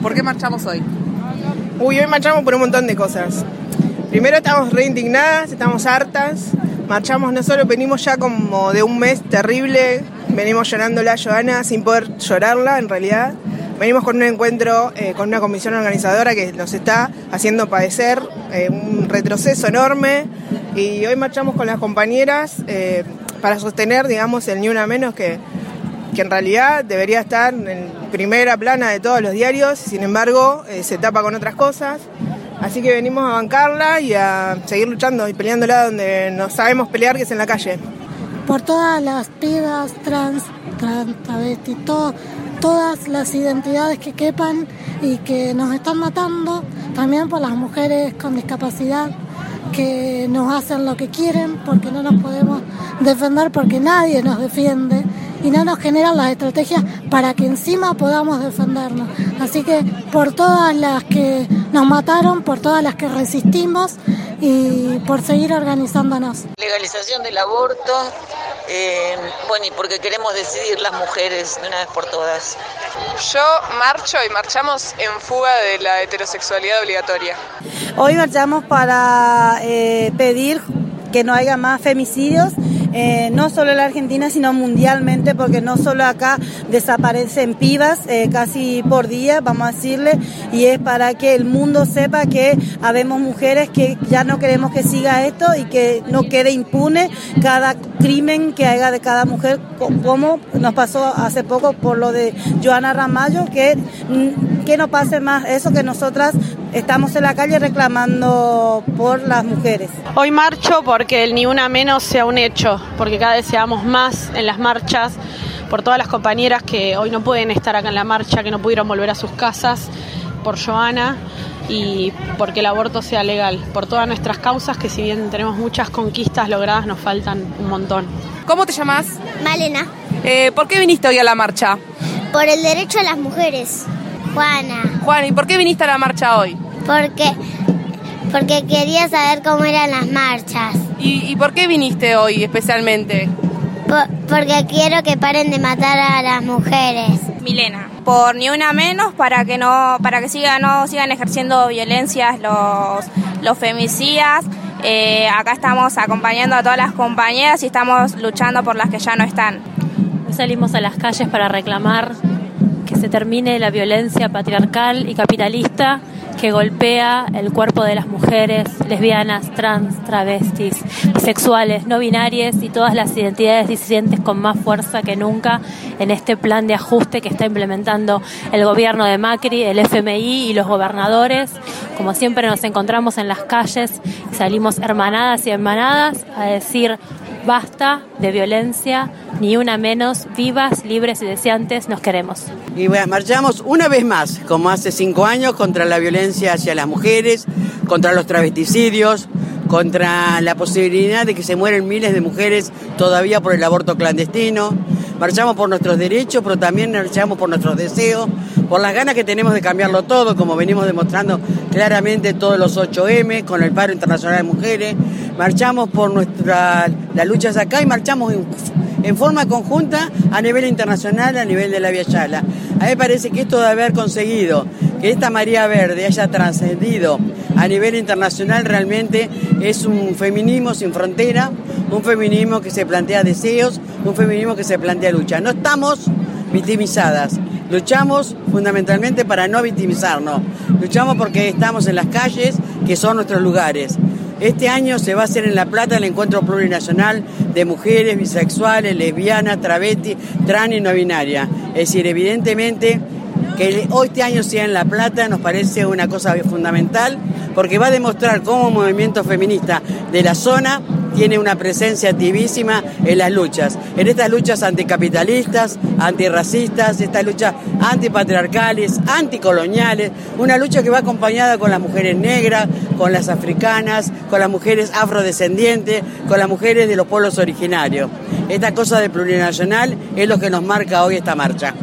¿Por qué marchamos hoy? Hoy marchamos por un montón de cosas. Primero estamos re indignadas, estamos hartas. Marchamos no solo, venimos ya como de un mes terrible, venimos llorándola a Joana sin poder llorarla en realidad. Venimos con un encuentro con una comisión organizadora que nos está haciendo padecer un retroceso enorme, y hoy marchamos con las compañeras para sostener, digamos, el Ni Una Menos, que en realidad debería estar en primera plana de todos los diarios, sin embargo se tapa con otras cosas. Así que venimos a bancarla y a seguir luchando y peleándola donde nos sabemos pelear, que es en la calle. Por todas las pibas, trans, travestis, todas las identidades que quepan y que nos están matando, también por las mujeres con discapacidad que nos hacen lo que quieren porque no nos podemos defender, porque nadie nos defiende y no nos generan las estrategias para que encima podamos defendernos. Así que por todas las que nos mataron, por todas las que resistimos y por seguir organizándonos. Legalización del aborto, y porque queremos decidir las mujeres de una vez por todas. Yo marcho y marchamos en fuga de la heterosexualidad obligatoria. Hoy marchamos para pedir que no haya más femicidios, no solo en la Argentina, sino mundialmente, porque no solo acá desaparecen pibas casi por día, vamos a decirle, y es para que el mundo sepa que habemos mujeres que ya no queremos que siga esto y que no quede impune cada crimen que haga de cada mujer, como nos pasó hace poco por lo de Joana Ramallo, que no pase más eso, que nosotras estamos en la calle reclamando por las mujeres. Hoy marcho porque el Ni Una Menos sea un hecho, porque cada vez seamos más en las marchas, por todas las compañeras que hoy no pueden estar acá en la marcha, que no pudieron volver a sus casas, por Joana, y porque el aborto sea legal, por todas nuestras causas, que si bien tenemos muchas conquistas logradas, nos faltan un montón. ¿Cómo te llamas? Malena. ¿Por qué viniste hoy a la marcha? Por el derecho a las mujeres. Juana, ¿y por qué viniste a la marcha hoy? Porque quería saber cómo eran las marchas. ¿Y por qué viniste hoy especialmente? Porque quiero que paren de matar a las mujeres. Milena. Por Ni Una Menos, para que no sigan ejerciendo violencias los femicidas. Acá estamos acompañando a todas las compañeras y estamos luchando por las que ya no están. Hoy salimos a las calles para reclamar que se termine la violencia patriarcal y capitalista que golpea el cuerpo de las mujeres, lesbianas, trans, travestis, bisexuales, no binarias y todas las identidades disidentes con más fuerza que nunca en este plan de ajuste que está implementando el gobierno de Macri, el FMI y los gobernadores. Como siempre nos encontramos en las calles y salimos hermanadas y hermanadas a decir basta de violencia, ni una menos, vivas, libres y deseantes nos queremos. Y bueno, marchamos una vez más, como hace 5 años, contra la violencia hacia las mujeres, contra los travesticidios, contra la posibilidad de que se mueren miles de mujeres todavía por el aborto clandestino. Marchamos por nuestros derechos, pero también marchamos por nuestros deseos, por las ganas que tenemos de cambiarlo todo, como venimos demostrando claramente todos los 8M, con el paro internacional de mujeres. Marchamos por las luchas acá y marchamos en forma conjunta a nivel internacional, a nivel de la Via Yala. A mí me parece que esto de haber conseguido que esta marea verde haya trascendido a nivel internacional realmente es un feminismo sin frontera, un feminismo que se plantea deseos, un feminismo que se plantea lucha. No estamos victimizadas, luchamos fundamentalmente para no victimizarnos, luchamos porque estamos en las calles, que son nuestros lugares. Este año se va a hacer en La Plata el encuentro plurinacional de mujeres bisexuales, lesbianas, travestis, trans y no binarias. Es decir, evidentemente que hoy este año sea en La Plata nos parece una cosa fundamental, porque va a demostrar cómo un movimiento feminista de la zona tiene una presencia activísima en las luchas, en estas luchas anticapitalistas, antirracistas, estas luchas antipatriarcales, anticoloniales, una lucha que va acompañada con las mujeres negras, con las africanas, con las mujeres afrodescendientes, con las mujeres de los pueblos originarios. Esta cosa de plurinacional es lo que nos marca hoy esta marcha.